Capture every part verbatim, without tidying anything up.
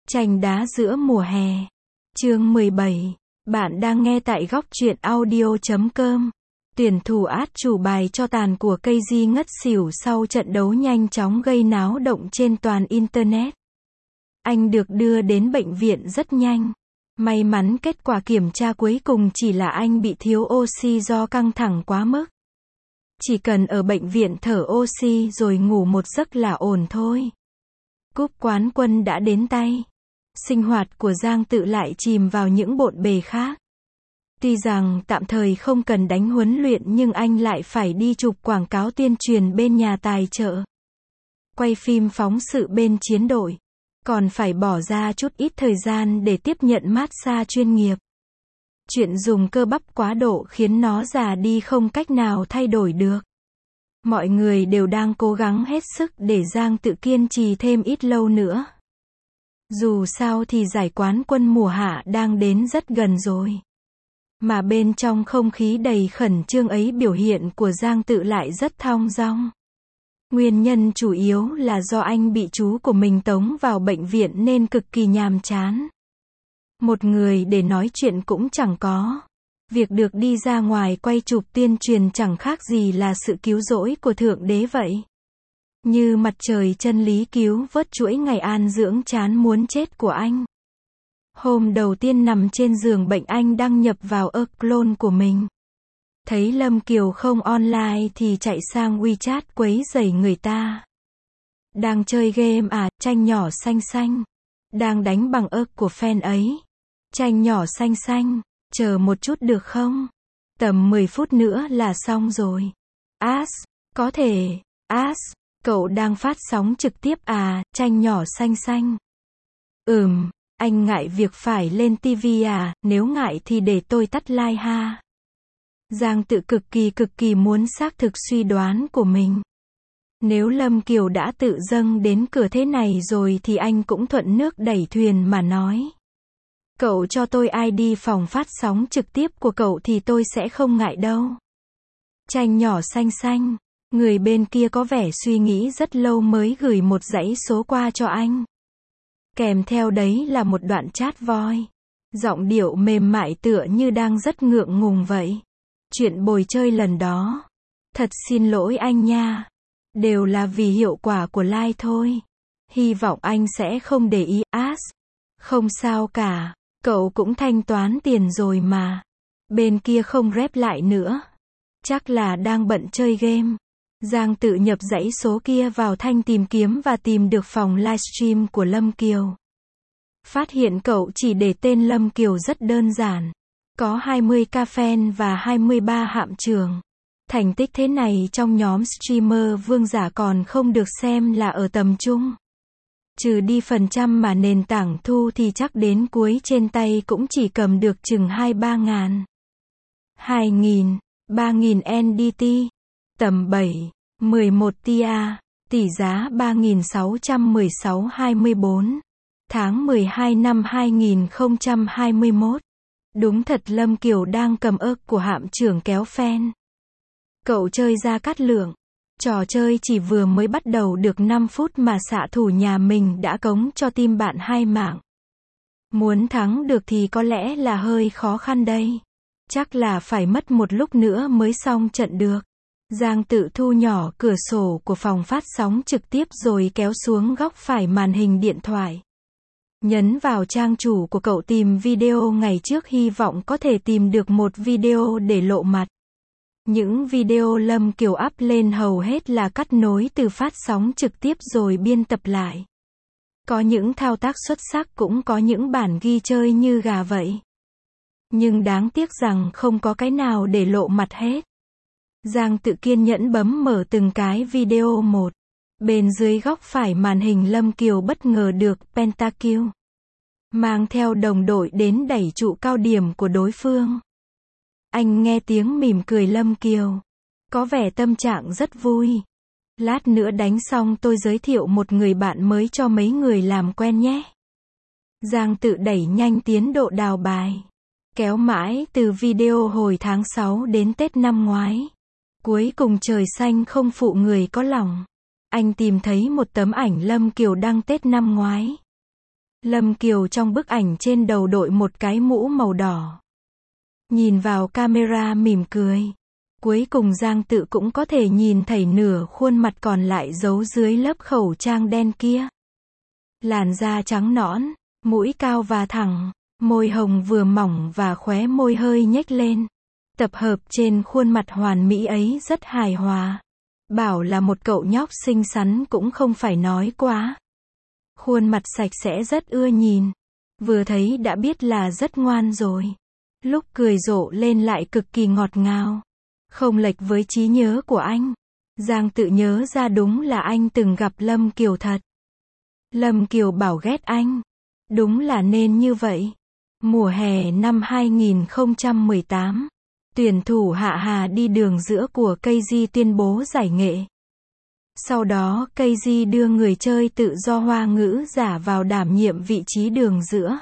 Tranh đá giữa mùa hè. Chương mười bảy. Bạn đang nghe tại góc truyện audio chấm com. Tuyển thủ át chủ bài cho tàn của ca giê ngất xỉu sau trận đấu nhanh chóng gây náo động trên toàn Internet. Anh được đưa đến bệnh viện rất nhanh. May mắn kết quả kiểm tra cuối cùng chỉ là anh bị thiếu oxy do căng thẳng quá mức. Chỉ cần ở bệnh viện thở oxy rồi ngủ một giấc là ổn thôi. Cúp quán quân đã đến tay. Sinh hoạt của Giang Tự lại chìm vào những bộn bề khác. Tuy rằng tạm thời không cần đánh huấn luyện nhưng anh lại phải đi chụp quảng cáo tuyên truyền bên nhà tài trợ. Quay phim phóng sự bên chiến đội. Còn phải bỏ ra chút ít thời gian để tiếp nhận massage chuyên nghiệp. Chuyện dùng cơ bắp quá độ khiến nó già đi không cách nào thay đổi được. Mọi người đều đang cố gắng hết sức để Giang Tự kiên trì thêm ít lâu nữa. Dù sao thì giải quán quân mùa hạ đang đến rất gần rồi. Mà bên trong không khí đầy khẩn trương ấy biểu hiện của Giang Tự lại rất thong dong. Nguyên nhân chủ yếu là do anh bị chú của mình tống vào bệnh viện nên cực kỳ nhàm chán. Một người để nói chuyện cũng chẳng có. Việc được đi ra ngoài quay chụp tuyên truyền chẳng khác gì là sự cứu rỗi của Thượng Đế vậy. Như mặt trời chân lý cứu vớt chuỗi ngày an dưỡng chán muốn chết của anh. Hôm đầu tiên nằm trên giường bệnh anh đăng nhập vào account của mình. Thấy Lâm Kiều không online thì chạy sang WeChat quấy rầy người ta. Đang chơi game à, tranh nhỏ xanh xanh. Đang đánh bằng ớt của fan ấy. Tranh nhỏ xanh xanh, chờ một chút được không? Tầm mười phút nữa là xong rồi. As, có thể, As, cậu đang phát sóng trực tiếp à, tranh nhỏ xanh xanh. Ừm, anh ngại việc phải lên tivi à, nếu ngại thì để tôi tắt like ha. Giang Tự cực kỳ cực kỳ muốn xác thực suy đoán của mình. Nếu Lâm Kiều đã tự dâng đến cửa thế này rồi thì anh cũng thuận nước đẩy thuyền mà nói. Cậu cho tôi i đê phòng phát sóng trực tiếp của cậu thì tôi sẽ không ngại đâu. Tranh nhỏ xanh xanh, người bên kia có vẻ suy nghĩ rất lâu mới gửi một dãy số qua cho anh. Kèm theo đấy là một đoạn chat voice. Giọng điệu mềm mại tựa như đang rất ngượng ngùng vậy. Chuyện bồi chơi lần đó. Thật xin lỗi anh nha. Đều là vì hiệu quả của like thôi. Hy vọng anh sẽ không để ý. As. Không sao cả. Cậu cũng thanh toán tiền rồi mà. Bên kia không rep lại nữa. Chắc là đang bận chơi game. Giang Tự nhập dãy số kia vào thanh tìm kiếm và tìm được phòng livestream của Lâm Kiều. Phát hiện cậu chỉ để tên Lâm Kiều rất đơn giản. Có hai mươi ca fan và hai mươi ba hạm trường. Thành tích thế này trong nhóm streamer vương giả còn không được xem là ở tầm trung. Trừ đi phần trăm mà nền tảng thu thì chắc đến cuối trên tay cũng chỉ cầm được chừng hai ba ngàn. hai nghìn, ba nghìn en đê tê. Tầm bảy, mười một tia. Tỷ giá ba nghìn sáu trăm mười sáu hai mươi bốn. Tháng mười hai năm hai nghìn không trăm hai mươi mốt. Đúng thật Lâm Kiều đang cầm ớt của hạm trưởng kéo fan. Cậu chơi ra cát lượng. Trò chơi chỉ vừa mới bắt đầu được năm phút mà xạ thủ nhà mình đã cống cho team bạn hai mạng. Muốn thắng được thì có lẽ là hơi khó khăn đây. Chắc là phải mất một lúc nữa mới xong trận được. Giang Tự thu nhỏ cửa sổ của phòng phát sóng trực tiếp rồi kéo xuống góc phải màn hình điện thoại. Nhấn vào trang chủ của cậu tìm video ngày trước hy vọng có thể tìm được một video để lộ mặt. Những video Lâm Kiều up lên hầu hết là cắt nối từ phát sóng trực tiếp rồi biên tập lại. Có những thao tác xuất sắc cũng có những bản ghi chơi như gà vậy. Nhưng đáng tiếc rằng không có cái nào để lộ mặt hết. Giang Tự kiên nhẫn bấm mở từng cái video một. Bên dưới góc phải màn hình Lâm Kiều bất ngờ được pentakill. Mang theo đồng đội đến đẩy trụ cao điểm của đối phương. Anh nghe tiếng mỉm cười Lâm Kiều. Có vẻ tâm trạng rất vui. Lát nữa đánh xong tôi giới thiệu một người bạn mới cho mấy người làm quen nhé. Giang Tự đẩy nhanh tiến độ đào bài. Kéo mãi từ video hồi tháng sáu đến Tết năm ngoái. Cuối cùng trời xanh không phụ người có lòng. Anh tìm thấy một tấm ảnh Lâm Kiều đăng Tết năm ngoái. Lâm Kiều trong bức ảnh trên đầu đội một cái mũ màu đỏ. Nhìn vào camera mỉm cười. Cuối cùng Giang Tự cũng có thể nhìn thấy nửa khuôn mặt còn lại giấu dưới lớp khẩu trang đen kia. Làn da trắng nõn, mũi cao và thẳng, môi hồng vừa mỏng và khóe môi hơi nhếch lên. Tập hợp trên khuôn mặt hoàn mỹ ấy rất hài hòa. Bảo là một cậu nhóc xinh xắn cũng không phải nói quá. Khuôn mặt sạch sẽ rất ưa nhìn. Vừa thấy đã biết là rất ngoan rồi. Lúc cười rộ lên lại cực kỳ ngọt ngào. Không lệch với trí nhớ của anh. Giang Tự nhớ ra đúng là anh từng gặp Lâm Kiều thật. Lâm Kiều bảo ghét anh. Đúng là nên như vậy. Mùa hè năm hai nghìn không trăm mười tám, tuyển thủ Hạ Hà đi đường giữa của Cây Di tuyên bố giải nghệ. Sau đó Cây Di đưa người chơi tự do Hoa Ngữ Giả vào đảm nhiệm vị trí đường giữa.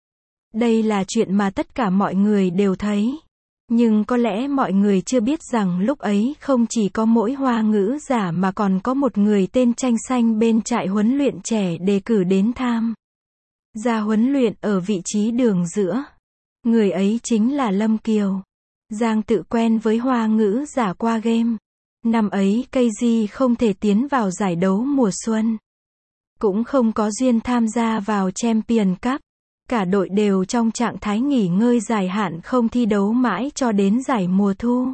Đây là chuyện mà tất cả mọi người đều thấy. Nhưng có lẽ mọi người chưa biết rằng lúc ấy không chỉ có mỗi Hoa Ngữ Giả mà còn có một người tên Tranh Xanh bên trại huấn luyện trẻ đề cử đến tham gia huấn luyện ở vị trí đường giữa. Người ấy chính là Lâm Kiều. Giang Tự quen với Hoa Ngữ Giả qua game. Năm ấy Cây Di không thể tiến vào giải đấu mùa xuân. Cũng không có duyên tham gia vào Champion Cup. Cả đội đều trong trạng thái nghỉ ngơi dài hạn không thi đấu mãi cho đến giải mùa thu.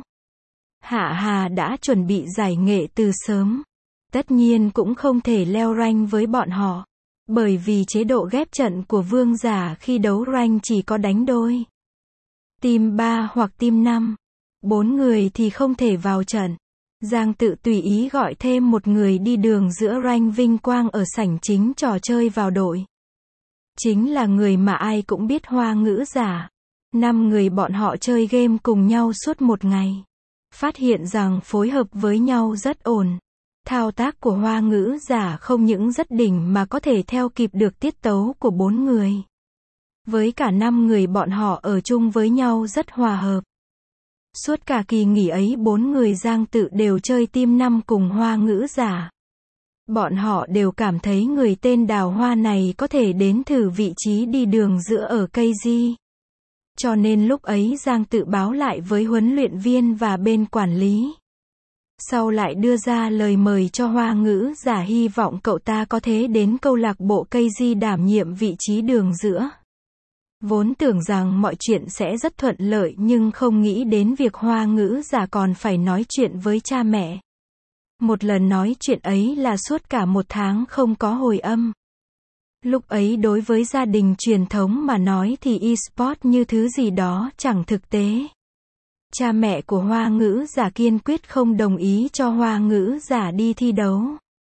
Hạ Hà đã chuẩn bị giải nghệ từ sớm. Tất nhiên cũng không thể leo rank với bọn họ. Bởi vì chế độ ghép trận của vương giả khi đấu rank chỉ có đánh đôi. Team ba hoặc team năm. Bốn người thì không thể vào trận. Giang Tự tùy ý gọi thêm một người đi đường giữa rank vinh quang ở sảnh chính trò chơi vào đội. Chính là người mà ai cũng biết Hoa Ngữ Giả. Năm người bọn họ chơi game cùng nhau suốt một ngày. Phát hiện rằng phối hợp với nhau rất ổn. Thao tác của Hoa Ngữ Giả không những rất đỉnh mà có thể theo kịp được tiết tấu của bốn người. Với cả năm người bọn họ ở chung với nhau rất hòa hợp. Suốt cả kỳ nghỉ ấy bốn người Giang Tự đều chơi team năm cùng Hoa Ngữ Giả. Bọn họ đều cảm thấy người tên Đào Hoa này có thể đến thử vị trí đi đường giữa ở Cây Di. Cho nên lúc ấy Giang Tự báo lại với huấn luyện viên và bên quản lý. Sau lại đưa ra lời mời cho Hoa Ngữ Giả, hy vọng cậu ta có thể đến câu lạc bộ Cây Di đảm nhiệm vị trí đường giữa. Vốn tưởng rằng mọi chuyện sẽ rất thuận lợi nhưng không nghĩ đến việc Hoa Ngữ Giả còn phải nói chuyện với cha mẹ. Một lần nói chuyện ấy là suốt cả một tháng không có hồi âm. Lúc ấy đối với gia đình truyền thống mà nói thì e-sport như thứ gì đó chẳng thực tế. Cha mẹ của Hoa Ngữ Giả kiên quyết không đồng ý cho Hoa Ngữ Giả đi thi đấu.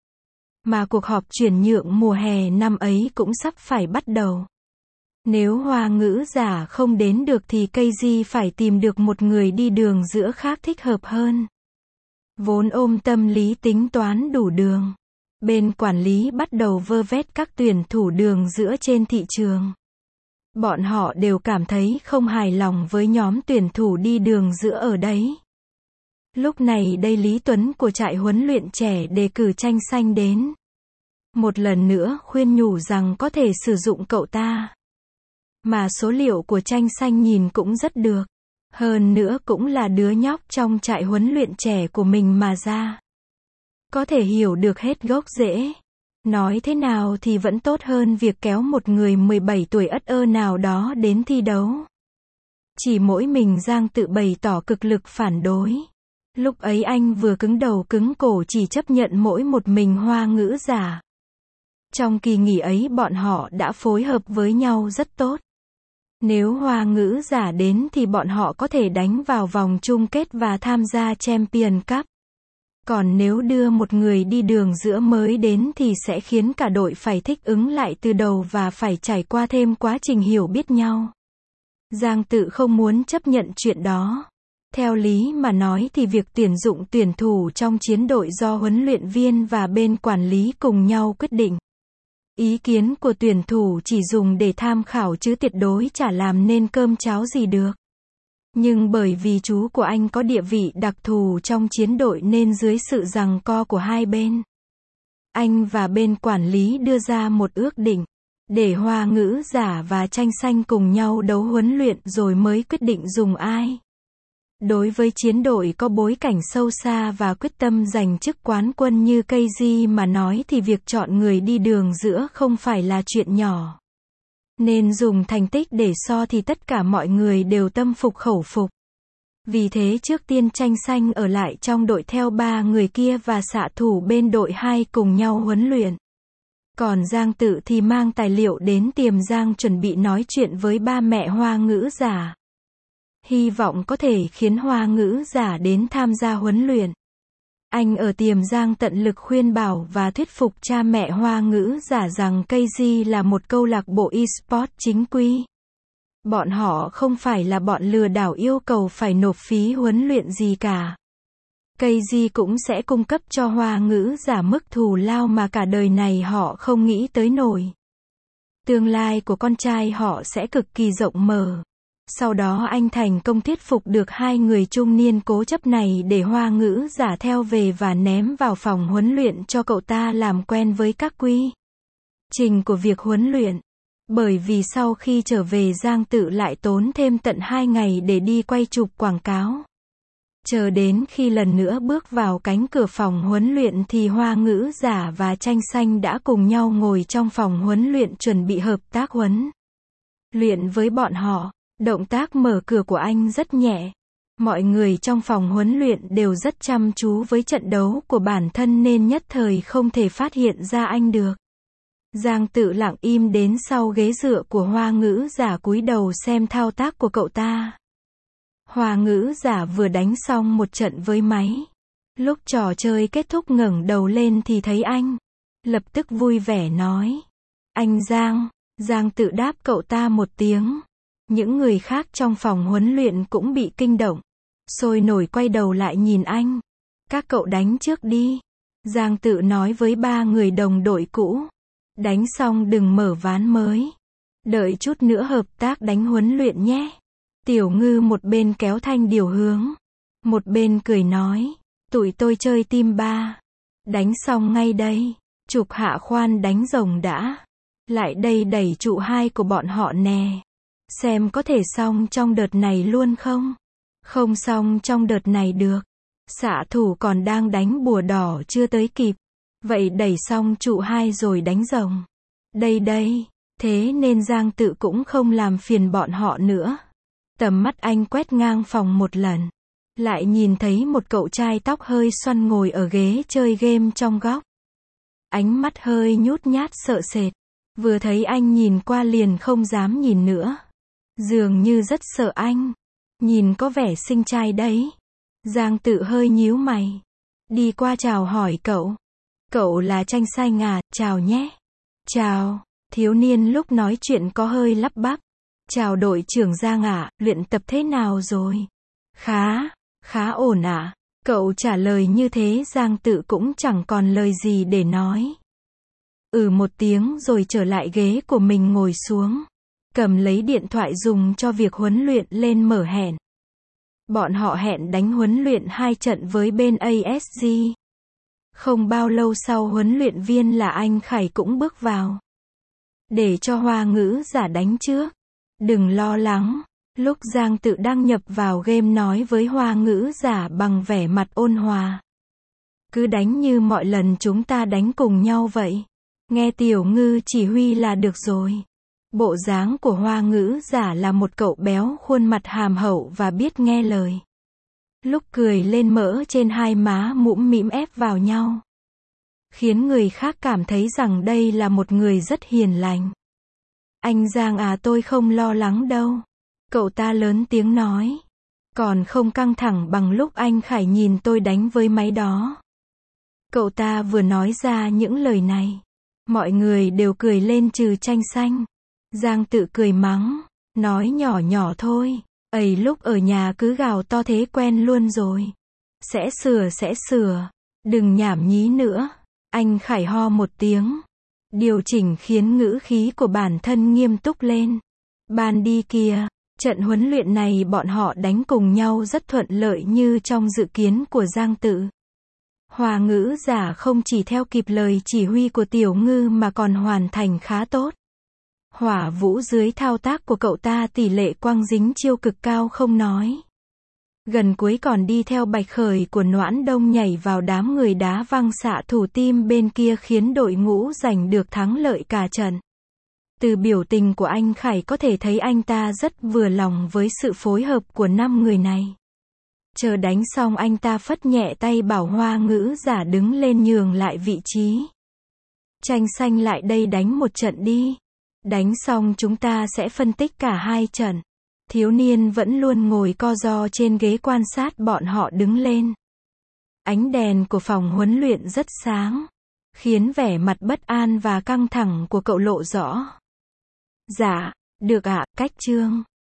Mà cuộc họp chuyển nhượng mùa hè năm ấy cũng sắp phải bắt đầu. Nếu Hoa Ngữ Giả không đến được thì Cây Di phải tìm được một người đi đường giữa khác thích hợp hơn. Vốn ôm tâm lý tính toán đủ đường. Bên quản lý bắt đầu vơ vét các tuyển thủ đường giữa trên thị trường. Bọn họ đều cảm thấy không hài lòng với nhóm tuyển thủ đi đường giữa ở đấy. Lúc này đây Lý Tuấn của trại huấn luyện trẻ đề cử Tranh Xanh đến. Một lần nữa khuyên nhủ rằng có thể sử dụng cậu ta. Mà số liệu của Tranh Xanh nhìn cũng rất được. Hơn nữa cũng là đứa nhóc trong trại huấn luyện trẻ của mình mà ra. Có thể hiểu được hết gốc rễ. Nói thế nào thì vẫn tốt hơn việc kéo một người mười bảy tuổi ất ơ nào đó đến thi đấu. Chỉ mỗi mình Giang Tự bày tỏ cực lực phản đối. Lúc ấy anh vừa cứng đầu cứng cổ chỉ chấp nhận mỗi một mình Hoa Ngữ Giả. Trong kỳ nghỉ ấy bọn họ đã phối hợp với nhau rất tốt. Nếu Hoa Ngữ Giả đến thì bọn họ có thể đánh vào vòng chung kết và tham gia Champion Cup. Còn nếu đưa một người đi đường giữa mới đến thì sẽ khiến cả đội phải thích ứng lại từ đầu và phải trải qua thêm quá trình hiểu biết nhau. Giang Tự không muốn chấp nhận chuyện đó. Theo lý mà nói thì việc tuyển dụng tuyển thủ trong chiến đội do huấn luyện viên và bên quản lý cùng nhau quyết định. Ý kiến của tuyển thủ chỉ dùng để tham khảo chứ tuyệt đối chả làm nên cơm cháo gì được. Nhưng bởi vì chú của anh có địa vị đặc thù trong chiến đội nên dưới sự giằng co của hai bên, anh và bên quản lý đưa ra một ước định. để Hoa Ngữ Giả và Tranh Xanh cùng nhau đấu huấn luyện rồi mới quyết định dùng ai. Đối với chiến đội có bối cảnh sâu xa và quyết tâm giành chức quán quân như ca giê mà nói thì việc chọn người đi đường giữa không phải là chuyện nhỏ. Nên dùng thành tích để so thì tất cả mọi người đều tâm phục khẩu phục. Vì thế trước tiên Tranh Xanh ở lại trong đội theo ba người kia và xạ thủ bên đội hai cùng nhau huấn luyện. Còn Giang Tự thì mang tài liệu đến Tiềm Giang chuẩn bị nói chuyện với ba mẹ Hoa Ngữ Giả. Hy vọng có thể khiến Hoa Ngữ Giả đến tham gia huấn luyện. Anh ở Tiềm Giang tận lực khuyên bảo và thuyết phục cha mẹ Hoa Ngữ Giả rằng ca giê là một câu lạc bộ e-sport chính quy. Bọn họ không phải là bọn lừa đảo yêu cầu phải nộp phí huấn luyện gì cả. ca giê cũng sẽ cung cấp cho Hoa Ngữ Giả mức thù lao mà cả đời này họ không nghĩ tới nổi. Tương lai của con trai họ sẽ cực kỳ rộng mở. Sau đó anh thành công thuyết phục được hai người trung niên cố chấp này để Hoa Ngữ Giả theo về và ném vào phòng huấn luyện cho cậu ta làm quen với các quy trình của việc huấn luyện. Bởi vì sau khi trở về Giang Tự lại tốn thêm tận hai ngày để đi quay chụp quảng cáo. Chờ đến khi lần nữa bước vào cánh cửa phòng huấn luyện thì Hoa Ngữ Giả và Tranh Xanh đã cùng nhau ngồi trong phòng huấn luyện chuẩn bị hợp tác huấn luyện với bọn họ. Động tác mở cửa của anh rất nhẹ. Mọi người trong phòng huấn luyện đều rất chăm chú với trận đấu của bản thân nên nhất thời không thể phát hiện ra anh được. Giang Tự lặng im đến sau ghế dựa của Hoa Ngữ Giả cúi đầu xem thao tác của cậu ta. Hoa Ngữ Giả vừa đánh xong một trận với máy. Lúc trò chơi kết thúc ngẩng đầu lên thì thấy anh. Lập tức vui vẻ nói. Anh Giang. Giang Tự đáp cậu ta một tiếng. Những người khác trong phòng huấn luyện cũng bị kinh động. Sôi nổi quay đầu lại nhìn anh. Các cậu đánh trước đi. Giang Tự nói với ba người đồng đội cũ. Đánh xong đừng mở ván mới. Đợi chút nữa hợp tác đánh huấn luyện nhé. Tiểu Ngư một bên kéo Thanh điều hướng. Một bên cười nói. Tụi tôi chơi team ba. Đánh xong ngay đây. Chụp hạ khoan đánh rồng đã. Lại đây đẩy trụ hai của bọn họ nè. Xem có thể xong trong đợt này luôn không? Không xong trong đợt này được. Xạ thủ còn đang đánh bùa đỏ chưa tới kịp. Vậy đẩy xong trụ hai rồi đánh rồng. Đây đây. Thế nên Giang Tự cũng không làm phiền bọn họ nữa. Tầm mắt anh quét ngang phòng một lần. Lại nhìn thấy một cậu trai tóc hơi xoăn ngồi ở ghế chơi game trong góc. Ánh mắt hơi nhút nhát sợ sệt. Vừa thấy anh nhìn qua liền không dám nhìn nữa. Dường như rất sợ anh. Nhìn có vẻ xinh trai đấy. Giang Tự hơi nhíu mày. Đi qua chào hỏi cậu. Cậu là Tranh Xanh à, chào nhé. Chào. Thiếu niên lúc nói chuyện có hơi lắp bắp. Chào đội trưởng Giang ạ, luyện tập thế nào rồi? Khá, khá ổn ạ. Cậu trả lời như thế Giang Tự cũng chẳng còn lời gì để nói. Ừ một tiếng rồi trở lại ghế của mình ngồi xuống. Cầm lấy điện thoại dùng cho việc huấn luyện lên mở hẹn. Bọn họ hẹn đánh huấn luyện hai trận với bên a ét giê. Không bao lâu sau huấn luyện viên là anh Khải cũng bước vào. Để cho Hoa Ngữ Giả đánh trước. Đừng lo lắng. Lúc Giang Tự đăng nhập vào game nói với Hoa Ngữ Giả bằng vẻ mặt ôn hòa. Cứ đánh như mọi lần chúng ta đánh cùng nhau vậy. Nghe Tiểu Ngư chỉ huy là được rồi. Bộ dáng của Hoa Ngữ Giả là một cậu béo khuôn mặt hàm hậu và biết nghe lời. Lúc cười lên mỡ trên hai má mũm mĩm ép vào nhau. Khiến người khác cảm thấy rằng đây là một người rất hiền lành. Anh Giang à tôi không lo lắng đâu. Cậu ta lớn tiếng nói. Còn không căng thẳng bằng lúc anh Khải nhìn tôi đánh với máy đó. Cậu ta vừa nói ra những lời này. Mọi người đều cười lên trừ Tranh Xanh. Giang Tự cười mắng. Nói nhỏ nhỏ thôi. Ấy lúc ở nhà cứ gào to thế quen luôn rồi. Sẽ sửa sẽ sửa. Đừng nhảm nhí nữa. Anh Khải ho một tiếng. Điều chỉnh khiến ngữ khí của bản thân nghiêm túc lên. Ban đi kia. Trận huấn luyện này bọn họ đánh cùng nhau rất thuận lợi như trong dự kiến của Giang Tự. Hoa Ngữ Giả không chỉ theo kịp lời chỉ huy của Tiểu Ngư mà còn hoàn thành khá tốt. Hỏa Vũ dưới thao tác của cậu ta tỷ lệ quăng dính chiêu cực cao không nói. Gần cuối còn đi theo bạch khởi của Noãn Đông nhảy vào đám người đá văng xạ thủ tim bên kia khiến đội ngũ giành được thắng lợi cả trận. Từ biểu tình của anh Khải có thể thấy anh ta rất vừa lòng với sự phối hợp của năm người này. Chờ đánh xong anh ta phất nhẹ tay bảo Hoa Ngữ Giả đứng lên nhường lại vị trí. Tranh xanh lại đây đánh một trận đi. Đánh xong chúng ta sẽ phân tích cả hai trận. Thiếu niên vẫn luôn ngồi co ro trên ghế quan sát bọn họ đứng lên. Ánh đèn của phòng huấn luyện rất sáng, khiến vẻ mặt bất an và căng thẳng của cậu lộ rõ. Dạ, được ạ, cách chương.